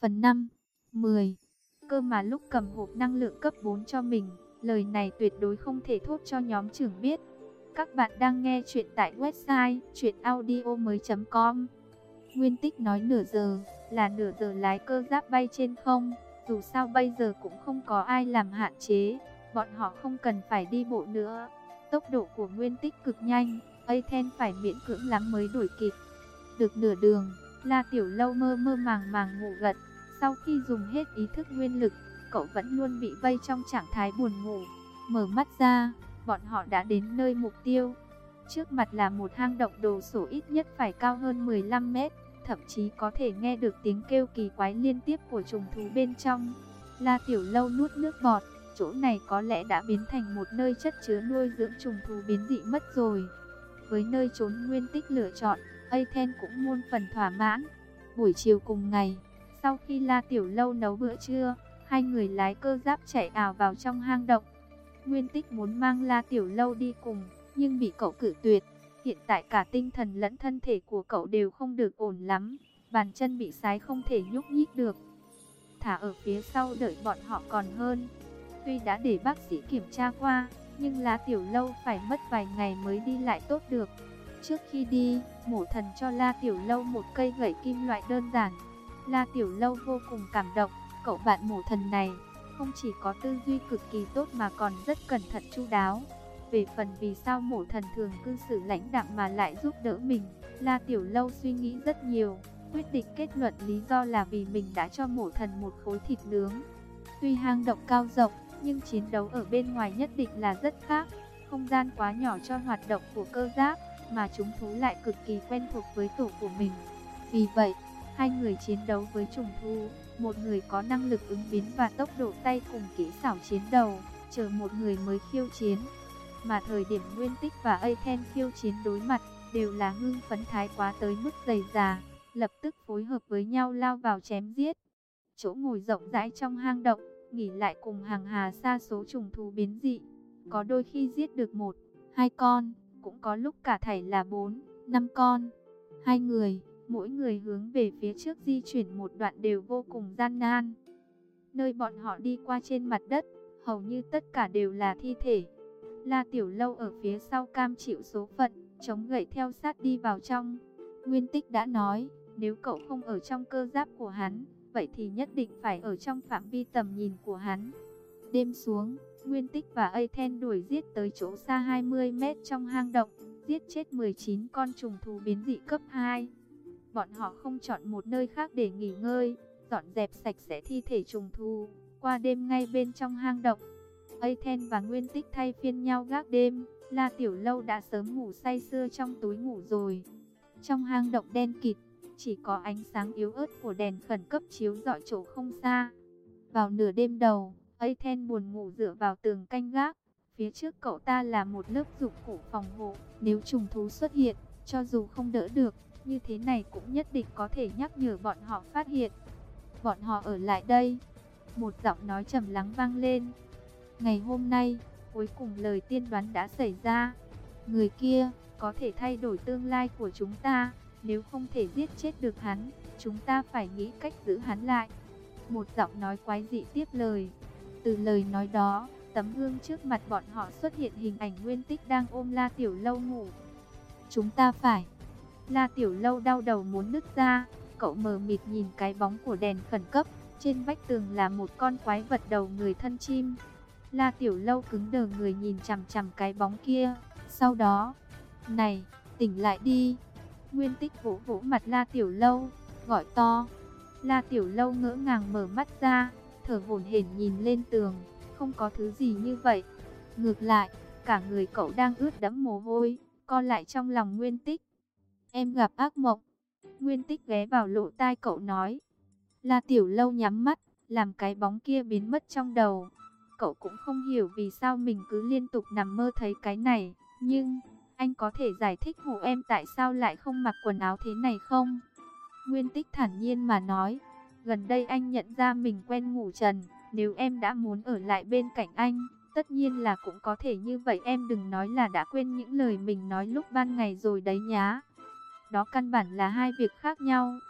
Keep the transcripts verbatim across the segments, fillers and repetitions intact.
Phần năm, mười. Cơ mà lúc cầm hộp năng lượng cấp bốn cho mình, lời này tuyệt đối không thể thốt cho nhóm trưởng biết. Các bạn đang nghe chuyện tại website truyện audio mới chấm com. Nguyên Tích nói nửa giờ, là nửa giờ lái cơ giáp bay trên không. Dù sao bây giờ cũng không có ai làm hạn chế, bọn họ không cần phải đi bộ nữa. Tốc độ của Nguyên Tích cực nhanh, Athens phải miễn cưỡng lắm mới đuổi kịp. Được nửa đường, La Tiểu Lâu mơ mơ màng màng ngủ gật. Sau khi dùng hết ý thức nguyên lực, cậu vẫn luôn bị vây trong trạng thái buồn ngủ. Mở mắt ra, bọn họ đã đến nơi mục tiêu. Trước mặt là một hang động đồ sộ ít nhất phải cao hơn mười lăm mét, thậm chí có thể nghe được tiếng kêu kỳ quái liên tiếp của trùng thú bên trong. La Tiểu Lâu nuốt nước bọt, chỗ này có lẽ đã biến thành một nơi chất chứa nuôi dưỡng trùng thú biến dị mất rồi. Với nơi trốn Nguyên Tích lựa chọn, Athens cũng muôn phần thỏa mãn. Buổi chiều cùng ngày, sau khi La Tiểu Lâu nấu bữa trưa, hai người lái cơ giáp chạy ào vào trong hang động. Nguyên Tích muốn mang La Tiểu Lâu đi cùng, nhưng bị cậu cự tuyệt. Hiện tại cả tinh thần lẫn thân thể của cậu đều không được ổn lắm, bàn chân bị sái không thể nhúc nhích được. Thả ở phía sau đợi bọn họ còn hơn. Tuy đã để bác sĩ kiểm tra qua, nhưng La Tiểu Lâu phải mất vài ngày mới đi lại tốt được. Trước khi đi, Mổ Thần cho La Tiểu Lâu một cây gậy kim loại đơn giản. La Tiểu Lâu vô cùng cảm động, cậu bạn Mổ Thần này không chỉ có tư duy cực kỳ tốt mà còn rất cẩn thận chu đáo. Về phần vì sao Mổ Thần thường cư xử lãnh đạm mà lại giúp đỡ mình, La Tiểu Lâu suy nghĩ rất nhiều, quyết định kết luận lý do là vì mình đã cho Mổ Thần một khối thịt nướng. Tuy hang động cao rộng, nhưng chiến đấu ở bên ngoài nhất định là rất khác. Không gian quá nhỏ cho hoạt động của cơ giáp, mà chúng thú lại cực kỳ quen thuộc với tổ của mình. Vì vậy, hai người chiến đấu với trùng thú, một người có năng lực ứng biến và tốc độ tay cùng kỹ xảo chiến đầu, chờ một người mới khiêu chiến. Mà thời điểm Nguyên Tích và Athens khiêu chiến đối mặt, đều là hưng phấn thái quá tới mức dày dà, lập tức phối hợp với nhau lao vào chém giết. Chỗ ngồi rộng rãi trong hang động, nghỉ lại cùng hàng hà sa số trùng thú biến dị. Có đôi khi giết được một, hai con, cũng có lúc cả thảy là bốn, năm con. Hai người, mỗi người hướng về phía trước di chuyển một đoạn đều vô cùng gian nan. Nơi bọn họ đi qua trên mặt đất, hầu như tất cả đều là thi thể. La Tiểu Lâu ở phía sau cam chịu số phận, chống gậy theo sát đi vào trong. Nguyên Tích đã nói, nếu cậu không ở trong cơ giáp của hắn, vậy thì nhất định phải ở trong phạm vi tầm nhìn của hắn. Đêm xuống, Nguyên Tích và Athens đuổi giết tới chỗ xa hai mươi mét trong hang động, giết chết mười chín con trùng thú biến dị cấp hai. Bọn họ không chọn một nơi khác để nghỉ ngơi, dọn dẹp sạch sẽ thi thể trùng thú, qua đêm ngay bên trong hang động. Athens và Nguyên Tích thay phiên nhau gác đêm, La Tiểu Lâu đã sớm ngủ say sưa trong túi ngủ rồi. Trong hang động đen kịt, chỉ có ánh sáng yếu ớt của đèn khẩn cấp chiếu rọi chỗ không xa. Vào nửa đêm đầu, Athens buồn ngủ dựa vào tường canh gác. Phía trước cậu ta là một lớp dụng cụ phòng hộ, nếu trùng thú xuất hiện, cho dù không đỡ được, như thế này cũng nhất định có thể nhắc nhở bọn họ phát hiện. Bọn họ ở lại đây. Một giọng nói trầm lắng vang lên. Ngày hôm nay, cuối cùng lời tiên đoán đã xảy ra. Người kia có thể thay đổi tương lai của chúng ta. Nếu không thể giết chết được hắn, chúng ta phải nghĩ cách giữ hắn lại. Một giọng nói quái dị tiếp lời. Từ lời nói đó, tấm gương trước mặt bọn họ xuất hiện hình ảnh Nguyên Tích đang ôm La Tiểu Lâu ngủ. Chúng ta phải. La Tiểu Lâu đau đầu muốn nứt ra. Cậu mờ mịt nhìn cái bóng của đèn khẩn cấp. Trên vách tường là một con quái vật đầu người thân chim. La Tiểu Lâu cứng đờ người nhìn chằm chằm cái bóng kia. Sau đó, này, tỉnh lại đi. Nguyên Tích vỗ vỗ mặt La Tiểu Lâu, gọi to. La Tiểu Lâu ngỡ ngàng mở mắt ra, thở hổn hển nhìn lên tường, không có thứ gì như vậy. Ngược lại, cả người cậu đang ướt đẫm mồ hôi, co lại trong lòng Nguyên Tích. Em gặp ác mộng. Nguyên Tích ghé vào lỗ tai cậu nói. La Tiểu Lâu nhắm mắt, làm cái bóng kia biến mất trong đầu. Cậu cũng không hiểu vì sao mình cứ liên tục nằm mơ thấy cái này, nhưng anh có thể giải thích hộ em tại sao lại không mặc quần áo thế này không? Nguyên Tích thản nhiên mà nói, gần đây anh nhận ra mình quen ngủ trần, nếu em đã muốn ở lại bên cạnh anh, tất nhiên là cũng có thể như vậy, em đừng nói là đã quên những lời mình nói lúc ban ngày rồi đấy nhá. Đó căn bản là hai việc khác nhau.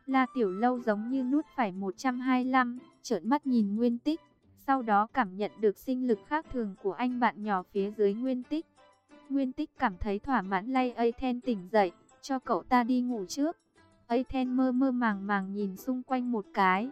La Tiểu Lâu giống như nuốt phải một trăm hai mươi lăm, trợn mắt nhìn Nguyên Tích. Sau đó cảm nhận được sinh lực khác thường của anh bạn nhỏ phía dưới Nguyên Tích. Nguyên Tích cảm thấy thỏa mãn lay Ethan tỉnh dậy, cho cậu ta đi ngủ trước. Ethan mơ mơ màng màng nhìn xung quanh một cái,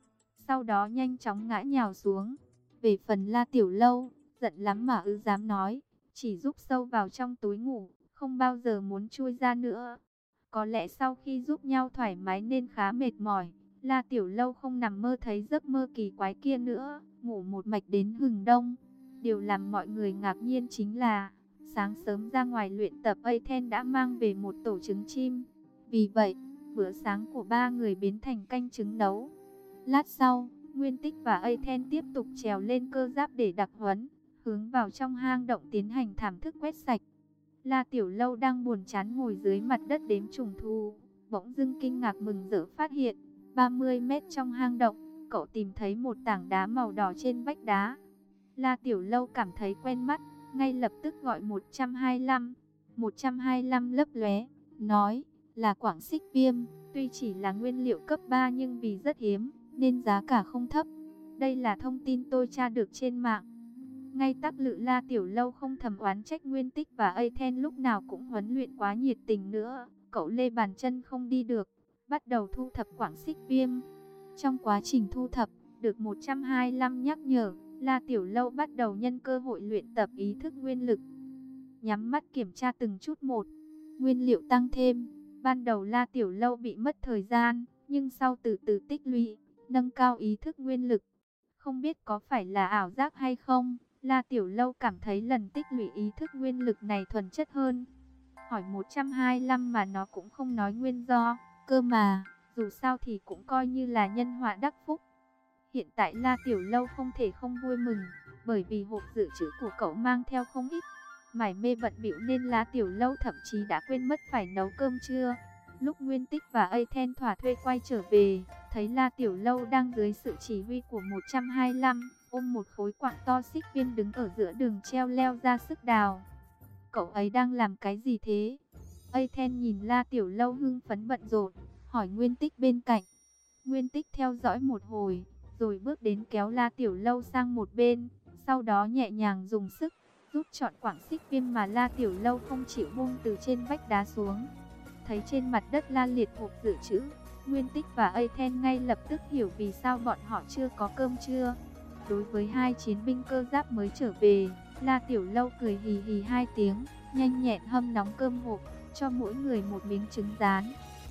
sau đó nhanh chóng ngã nhào xuống. Về phần La Tiểu Lâu, giận lắm mà ư dám nói, chỉ rúc sâu vào trong túi ngủ, không bao giờ muốn chui ra nữa. Có lẽ sau khi giúp nhau thoải mái nên khá mệt mỏi, La Tiểu Lâu không nằm mơ thấy giấc mơ kỳ quái kia nữa, ngủ một mạch đến hừng đông. Điều làm mọi người ngạc nhiên chính là, sáng sớm ra ngoài luyện tập, Ethan đã mang về một tổ trứng chim. Vì vậy, bữa sáng của ba người biến thành canh trứng nấu. Lát sau, Nguyên Tích và Ethan tiếp tục trèo lên cơ giáp để đặc huấn, hướng vào trong hang động tiến hành thảm thức quét sạch. La Tiểu Lâu đang buồn chán ngồi dưới mặt đất đếm trùng thú, bỗng dưng kinh ngạc mừng rỡ phát hiện, ba mươi mét trong hang động, cậu tìm thấy một tảng đá màu đỏ trên vách đá. La Tiểu Lâu cảm thấy quen mắt, ngay lập tức gọi một trăm hai mươi lăm. một trăm hai mươi lăm lấp lóe, nói là quảng xích viêm, tuy chỉ là nguyên liệu cấp ba nhưng vì rất hiếm, nên giá cả không thấp. Đây là thông tin tôi tra được trên mạng. Ngay tắc lự La Tiểu Lâu không thầm oán trách Nguyên Tích và Ethan lúc nào cũng huấn luyện quá nhiệt tình nữa. Cậu lê bàn chân không đi được, bắt đầu thu thập quảng xích viêm. Trong quá trình thu thập, được một trăm hai mươi lăm nhắc nhở, La Tiểu Lâu bắt đầu nhân cơ hội luyện tập ý thức nguyên lực. Nhắm mắt kiểm tra từng chút một, nguyên liệu tăng thêm. Ban đầu La Tiểu Lâu bị mất thời gian, nhưng sau từ từ tích lũy, nâng cao ý thức nguyên lực. Không biết có phải là ảo giác hay không, La Tiểu Lâu cảm thấy lần tích lũy ý thức nguyên lực này thuần chất hơn. Hỏi một trăm hai mươi lăm mà nó cũng không nói nguyên do, cơ mà, dù sao thì cũng coi như là nhân họa đắc phúc. Hiện tại La Tiểu Lâu không thể không vui mừng, bởi vì hộp dự trữ của cậu mang theo không ít. Mải mê bận bịu nên La Tiểu Lâu thậm chí đã quên mất phải nấu cơm trưa. Lúc Nguyên Tích và Ethan thỏa thuê quay trở về, thấy La Tiểu Lâu đang dưới sự chỉ huy của một trăm hai mươi lăm, ôm một khối quặng to xích viên đứng ở giữa đường treo leo ra sức đào. Cậu ấy đang làm cái gì thế? Ethan nhìn La Tiểu Lâu hưng phấn bận rộn, hỏi Nguyên Tích bên cạnh. Nguyên Tích theo dõi một hồi, rồi bước đến kéo La Tiểu Lâu sang một bên, sau đó nhẹ nhàng dùng sức, rút trọn quặng xích viêm mà La Tiểu Lâu không chịu buông từ trên vách đá xuống. Thấy trên mặt đất la liệt hộp dự trữ, Nguyên Tích và Ethan ngay lập tức hiểu vì sao bọn họ chưa có cơm trưa. Đối với hai chiến binh cơ giáp mới trở về, La Tiểu Lâu cười hì hì hai tiếng, nhanh nhẹn hâm nóng cơm hộp, cho mỗi người một miếng trứng rán.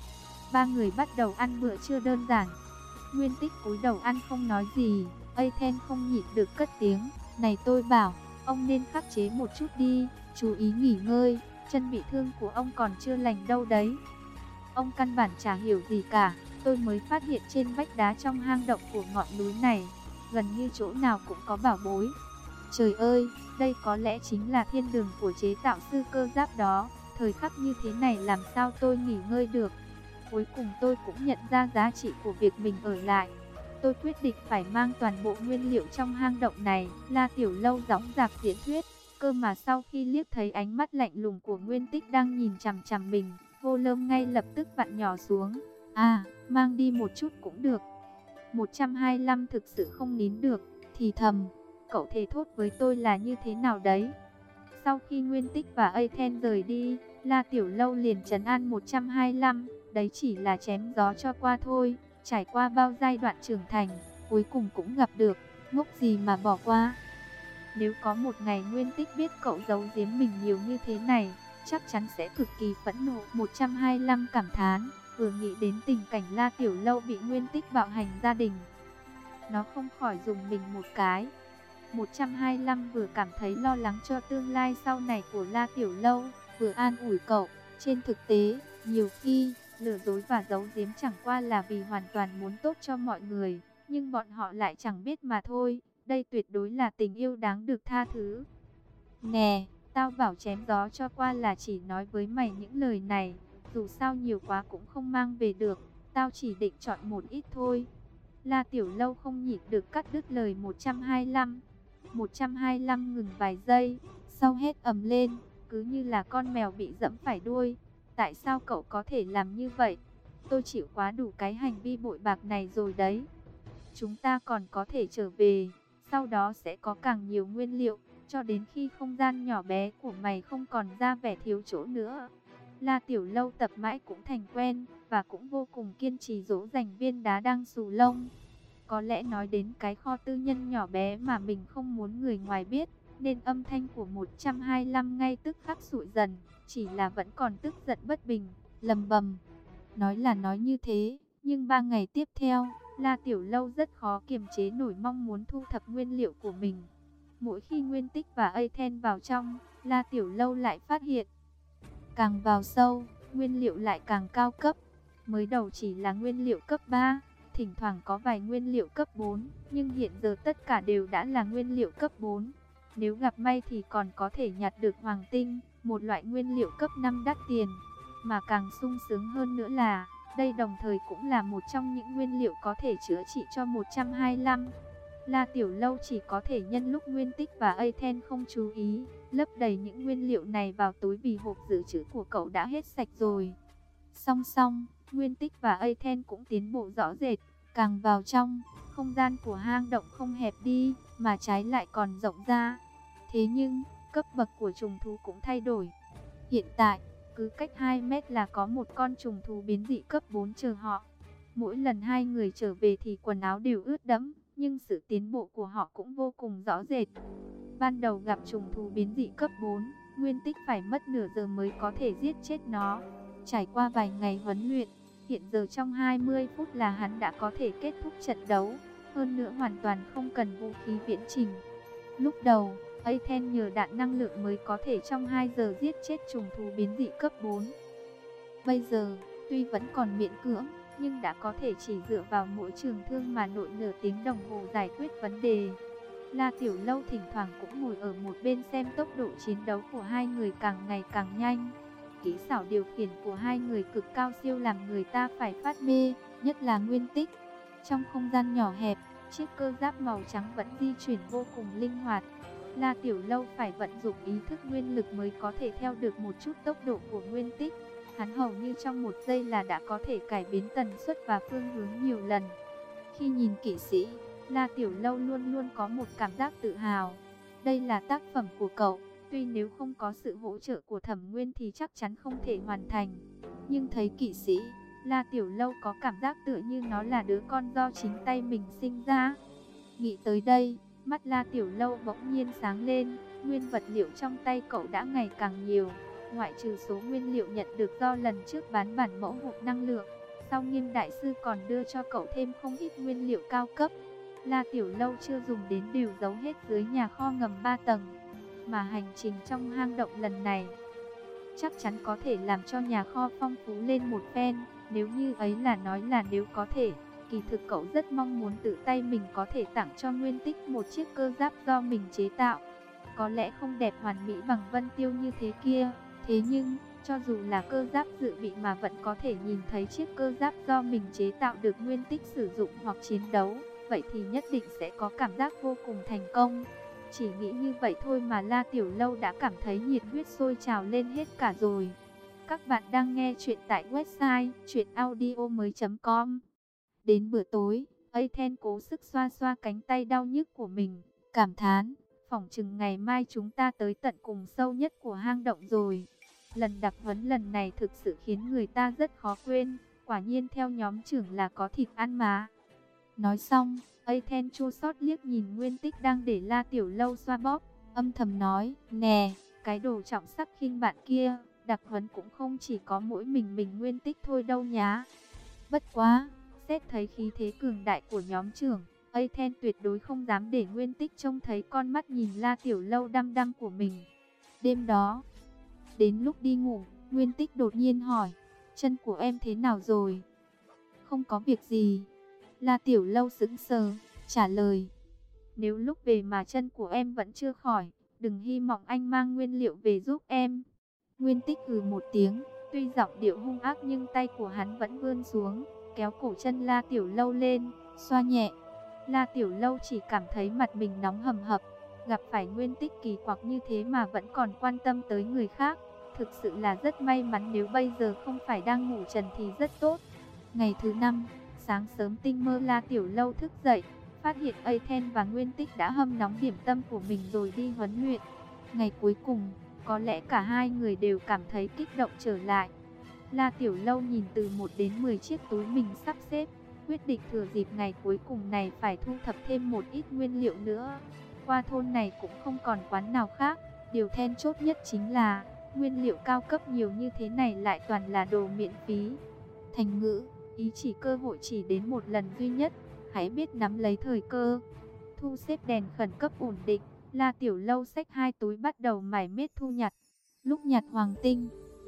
Ba người bắt đầu ăn bữa trưa đơn giản. Nguyên Tích cúi đầu ăn không nói gì, Ethan không nhịn được cất tiếng, này tôi bảo, ông nên khắc chế một chút đi, chú ý nghỉ ngơi, chân bị thương của ông còn chưa lành đâu đấy. Ông căn bản chả hiểu gì cả, tôi mới phát hiện trên vách đá trong hang động của ngọn núi này, gần như chỗ nào cũng có bảo bối. Trời ơi, đây có lẽ chính là thiên đường của chế tạo sư cơ giáp đó, thời khắc như thế này làm sao tôi nghỉ ngơi được. Cuối cùng tôi cũng nhận ra giá trị của việc mình ở lại. Tôi quyết định phải mang toàn bộ nguyên liệu trong hang động này. La Tiểu Lâu dõng dạc diễn thuyết, cơ mà sau khi liếc thấy ánh mắt lạnh lùng của Nguyên Tích đang nhìn chằm chằm mình, Vô Lơm ngay lập tức vặn nhỏ xuống. À, mang đi một chút cũng được. một trăm hai mươi lăm thực sự không nín được, thì thầm, cậu thề thốt với tôi là như thế nào đấy. Sau khi Nguyên Tích và Ethan rời đi, La Tiểu Lâu liền trấn an một trăm hai mươi lăm, đấy chỉ là chém gió cho qua thôi, trải qua bao giai đoạn trưởng thành, cuối cùng cũng gặp được, ngốc gì mà bỏ qua. Nếu có một ngày Nguyên Tích biết cậu giấu giếm mình nhiều như thế này, chắc chắn sẽ cực kỳ phẫn nộ. một trăm hai mươi lăm cảm thán, vừa nghĩ đến tình cảnh La Tiểu Lâu bị Nguyên Tích bạo hành gia đình, nó không khỏi dùng mình một cái. một trăm hai mươi lăm vừa cảm thấy lo lắng cho tương lai sau này của La Tiểu Lâu, vừa an ủi cậu. Trên thực tế, nhiều khi, lừa dối và giấu giếm chẳng qua là vì hoàn toàn muốn tốt cho mọi người, nhưng bọn họ lại chẳng biết mà thôi. Đây tuyệt đối là tình yêu đáng được tha thứ. Nè, tao bảo chém gió cho qua là chỉ nói với mày những lời này, dù sao nhiều quá cũng không mang về được, tao chỉ định chọn một ít thôi. La Tiểu Lâu không nhịn được cắt đứt lời một trăm hai mươi lăm. một trăm hai mươi lăm ngừng vài giây, sau hét ầm lên, cứ như là con mèo bị dẫm phải đuôi. Tại sao cậu có thể làm như vậy? tôi chịu quá đủ cái hành vi bội bạc này rồi đấy. Chúng ta còn có thể trở về, sau đó sẽ có càng nhiều nguyên liệu, cho đến khi không gian nhỏ bé của mày không còn ra vẻ thiếu chỗ nữa. La Tiểu Lâu tập mãi cũng thành quen, và cũng vô cùng kiên trì dỗ dành viên đá đang xù lông. Có lẽ nói đến cái kho tư nhân nhỏ bé mà mình không muốn người ngoài biết, nên âm thanh của một trăm hai mươi lăm ngay tức khắc sụi dần, chỉ là vẫn còn tức giận bất bình, lầm bầm. Nói là nói như thế, nhưng ba ngày tiếp theo, La Tiểu Lâu rất khó kiềm chế nổi mong muốn thu thập nguyên liệu của mình. Mỗi khi Nguyên Tích và Aten vào trong, La Tiểu Lâu lại phát hiện, càng vào sâu, nguyên liệu lại càng cao cấp. Mới đầu chỉ là nguyên liệu cấp ba, thỉnh thoảng có vài nguyên liệu cấp bốn, nhưng hiện giờ tất cả đều đã là nguyên liệu cấp bốn. Nếu gặp may thì còn có thể nhặt được hoàng tinh, một loại nguyên liệu cấp năm đắt tiền. Mà càng sung sướng hơn nữa là, đây đồng thời cũng là một trong những nguyên liệu có thể chữa trị cho một trăm hai mươi lăm. La Tiểu Lâu chỉ có thể nhân lúc Nguyên Tích và Aten không chú ý, lấp đầy những nguyên liệu này vào túi vì hộp dự trữ của cậu đã hết sạch rồi. Song song, Nguyên Tích và Aten cũng tiến bộ rõ rệt, càng vào trong, không gian của hang động không hẹp đi, mà trái lại còn rộng ra. Thế nhưng, cấp bậc của trùng thú cũng thay đổi. Hiện tại, cứ cách hai mét là có một con trùng thú biến dị cấp bốn chờ họ. Mỗi lần hai người trở về thì quần áo đều ướt đẫm, nhưng sự tiến bộ của họ cũng vô cùng rõ rệt. Ban đầu gặp trùng thú biến dị cấp bốn, Nguyên Tích phải mất nửa giờ mới có thể giết chết nó. Trải qua vài ngày huấn luyện, hiện giờ trong hai mươi phút là hắn đã có thể kết thúc trận đấu, hơn nữa hoàn toàn không cần vũ khí viễn trình. Lúc đầu, Aten nhờ đạn năng lượng mới có thể trong hai giờ giết chết trùng thú biến dị cấp bốn. Bây giờ, tuy vẫn còn miễn cưỡng, nhưng đã có thể chỉ dựa vào mỗi trường thương mà nội nửa tiếng đồng hồ giải quyết vấn đề. La Tiểu Lâu thỉnh thoảng cũng ngồi ở một bên xem tốc độ chiến đấu của hai người càng ngày càng nhanh. Kỹ xảo điều khiển của hai người cực cao siêu làm người ta phải phát mê, nhất là Nguyên Tích. Trong không gian nhỏ hẹp, chiếc cơ giáp màu trắng vẫn di chuyển vô cùng linh hoạt. La Tiểu Lâu phải vận dụng ý thức nguyên lực mới có thể theo được một chút tốc độ của Nguyên Tích. Hắn hầu như trong một giây là đã có thể cải biến tần suất và phương hướng nhiều lần. Khi nhìn kỵ sĩ, La Tiểu Lâu luôn luôn có một cảm giác tự hào. Đây là tác phẩm của cậu, tuy nếu không có sự hỗ trợ của Thẩm Nguyên thì chắc chắn không thể hoàn thành. Nhưng thấy kỵ sĩ, La Tiểu Lâu có cảm giác tựa như nó là đứa con do chính tay mình sinh ra. Nghĩ tới đây, mắt La Tiểu Lâu bỗng nhiên sáng lên, nguyên vật liệu trong tay cậu đã ngày càng nhiều. Ngoại trừ số nguyên liệu nhận được do lần trước bán bản mẫu hộp năng lượng, sau Nghiêm Đại Sư còn đưa cho cậu thêm không ít nguyên liệu cao cấp. La Tiểu Lâu chưa dùng đến đều giấu hết dưới nhà kho ngầm ba tầng. Mà hành trình trong hang động lần này chắc chắn có thể làm cho nhà kho phong phú lên một phen. Nếu như ấy là nói là nếu có thể, kỳ thực cậu rất mong muốn tự tay mình có thể tặng cho Nguyên Tích một chiếc cơ giáp do mình chế tạo. Có lẽ không đẹp hoàn mỹ bằng Vân Tiêu như thế kia, thế nhưng, cho dù là cơ giáp dự bị mà vẫn có thể nhìn thấy chiếc cơ giáp do mình chế tạo được Nguyên Tích sử dụng hoặc chiến đấu, vậy thì nhất định sẽ có cảm giác vô cùng thành công. Chỉ nghĩ như vậy thôi mà La Tiểu Lâu đã cảm thấy nhiệt huyết sôi trào lên hết cả rồi. Các bạn đang nghe chuyện tại website truyện audio mới chấm com. Đến bữa tối, Aten cố sức xoa xoa cánh tay đau nhức của mình, cảm thán, phỏng chừng ngày mai chúng ta tới tận cùng sâu nhất của hang động rồi. Lần đặc huấn lần này thực sự khiến người ta rất khó quên, quả nhiên theo nhóm trưởng là có thịt ăn mà. Nói xong, Aten chua xót liếc nhìn Nguyên Tích đang để La Tiểu Lâu xoa bóp, âm thầm nói, nè, cái đồ trọng sắc khinh bạn kia, đặc huấn cũng không chỉ có mỗi mình mình Nguyên Tích thôi đâu nhá. Bất quá, xét thấy khí thế cường đại của nhóm trưởng, Aten tuyệt đối không dám để Nguyên Tích trông thấy con mắt nhìn La Tiểu Lâu đăm đăm của mình. Đêm đó, đến lúc đi ngủ, Nguyên Tích đột nhiên hỏi, chân của em thế nào rồi? Không có việc gì. La Tiểu Lâu sững sờ, trả lời, nếu lúc về mà chân của em vẫn chưa khỏi, đừng hy vọng anh mang nguyên liệu về giúp em. Nguyên Tích hừ một tiếng, tuy giọng điệu hung ác nhưng tay của hắn vẫn vươn xuống, kéo cổ chân La Tiểu Lâu lên, xoa nhẹ. La Tiểu Lâu chỉ cảm thấy mặt mình nóng hầm hập, gặp phải Nguyên Tích kỳ quặc như thế mà vẫn còn quan tâm tới người khác, thực sự là rất may mắn, nếu bây giờ không phải đang ngủ trần thì rất tốt. Ngày thứ năm, sáng sớm tinh mơ La Tiểu Lâu thức dậy, phát hiện Athena và Nguyên Tích đã hâm nóng điểm tâm của mình rồi đi huấn luyện. Ngày cuối cùng, có lẽ cả hai người đều cảm thấy kích động trở lại. La Tiểu Lâu nhìn từ một đến mười chiếc túi mình sắp xếp, quyết định thừa dịp ngày cuối cùng này phải thu thập thêm một ít nguyên liệu nữa. Qua thôn này cũng không còn quán nào khác, điều then chốt nhất chính là nguyên liệu cao cấp nhiều như thế này lại toàn là đồ miễn phí. Thành ngữ, ý chỉ cơ hội chỉ đến một lần duy nhất, hãy biết nắm lấy thời cơ. Thu xếp đèn khẩn cấp ổn định, La Tiểu Lâu xách hai túi bắt đầu mải miết thu nhặt. Lúc nhặt hoàng tinh,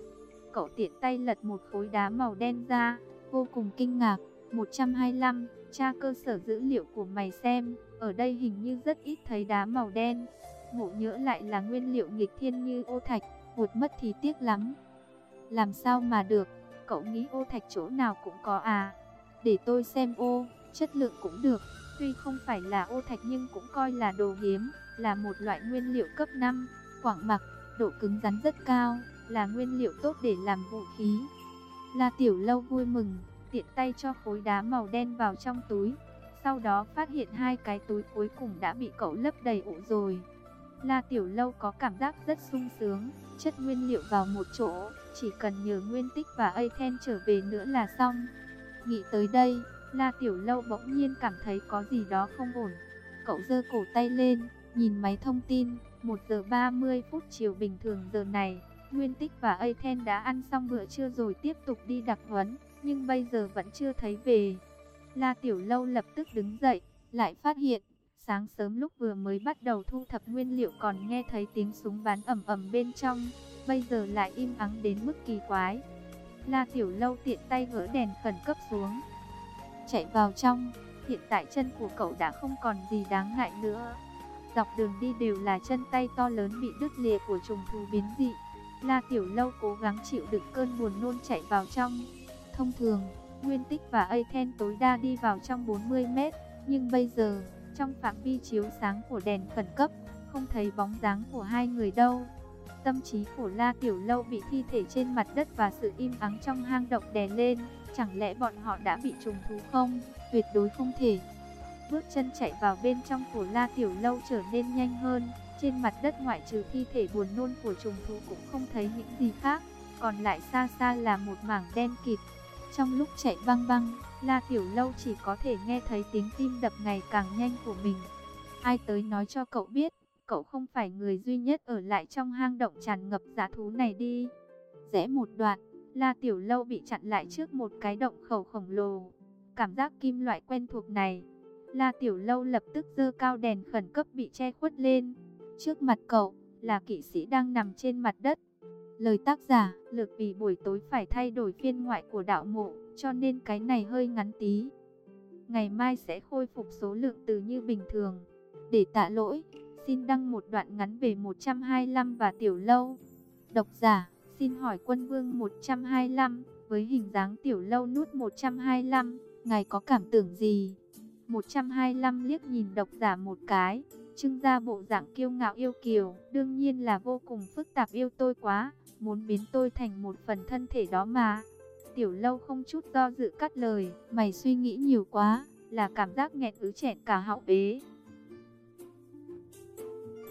cậu tiện tay lật một khối đá màu đen ra, vô cùng kinh ngạc. một trăm hai mươi lăm, tra cơ sở dữ liệu của mày xem, ở đây hình như rất ít thấy đá màu đen. Ngộ nhỡ lại là nguyên liệu nghịch thiên như ô thạch, hụt mất thì tiếc lắm. Làm sao mà được, cậu nghĩ ô thạch chỗ nào cũng có à? Để tôi xem ô, chất lượng cũng được, tuy không phải là ô thạch nhưng cũng coi là đồ hiếm, là một loại nguyên liệu cấp năm, quặng mặc, độ cứng rắn rất cao, là nguyên liệu tốt để làm vũ khí. La Tiểu Lâu vui mừng, tiện tay cho khối đá màu đen vào trong túi. Sau đó phát hiện hai cái túi cuối cùng đã bị cậu lấp đầy ụ rồi. La Tiểu Lâu có cảm giác rất sung sướng, chất nguyên liệu vào một chỗ, chỉ cần nhờ Nguyên Tích và Athena trở về nữa là xong. Nghĩ tới đây, La Tiểu Lâu bỗng nhiên cảm thấy có gì đó không ổn. Cậu giơ cổ tay lên, nhìn máy thông tin, một giờ ba mươi phút chiều bình thường giờ này, Nguyên Tích và Athena đã ăn xong bữa trưa rồi tiếp tục đi đặc huấn, nhưng bây giờ vẫn chưa thấy về. La Tiểu Lâu lập tức đứng dậy, lại phát hiện, sáng sớm lúc vừa mới bắt đầu thu thập nguyên liệu còn nghe thấy tiếng súng bắn ầm ầm bên trong, bây giờ lại im ắng đến mức kỳ quái. La Tiểu Lâu tiện tay gỡ đèn khẩn cấp xuống, chạy vào trong. Hiện tại chân của cậu đã không còn gì đáng ngại nữa. Dọc đường đi đều là chân tay to lớn bị đứt lìa của trùng thú biến dị. La Tiểu Lâu cố gắng chịu đựng cơn buồn nôn chạy vào trong. Thông thường, Nguyên Tích và Athena tối đa đi vào trong bốn mươi mét, nhưng bây giờ, trong phạm vi chiếu sáng của đèn khẩn cấp, không thấy bóng dáng của hai người đâu. Tâm trí của La Tiểu Lâu bị thi thể trên mặt đất và sự im ắng trong hang động đè lên. Chẳng lẽ bọn họ đã bị trùng thú không? Tuyệt đối không thể. Bước chân chạy vào bên trong của La Tiểu Lâu trở nên nhanh hơn. Trên mặt đất ngoại trừ thi thể buồn nôn của trùng thú cũng không thấy những gì khác. Còn lại xa xa là một mảng đen kịt. Trong lúc chạy băng băng, La Tiểu Lâu chỉ có thể nghe thấy tiếng tim đập ngày càng nhanh của mình. Ai tới nói cho cậu biết, cậu không phải người duy nhất ở lại trong hang động tràn ngập dã thú này đi. Rẽ một đoạn, La Tiểu Lâu bị chặn lại trước một cái động khẩu khổng lồ. Cảm giác kim loại quen thuộc này, La Tiểu Lâu lập tức giơ cao đèn khẩn cấp bị che khuất lên. Trước mặt cậu là kỵ sĩ đang nằm trên mặt đất. Lời tác giả, Lược vì buổi tối phải thay đổi phiên ngoại của đạo mộ, cho nên cái này hơi ngắn tí. Ngày mai sẽ khôi phục số lượng từ như bình thường. Để tạ lỗi, xin đăng một đoạn ngắn về một trăm hai mươi lăm và Tiểu Lâu. Độc giả, xin hỏi Quân Vương một trăm hai mươi lăm, với hình dáng Tiểu Lâu nút một trăm hai mươi lăm, ngài có cảm tưởng gì? một trăm hai mươi lăm liếc nhìn độc giả một cái, trưng ra bộ dạng kiêu ngạo yêu kiều, đương nhiên là vô cùng phức tạp yêu tôi quá, muốn biến tôi thành một phần thân thể đó mà. Tiểu Lâu không chút do dự cắt lời, mày suy nghĩ nhiều quá, là cảm giác nghẹn ứ chẹn cả họng ế.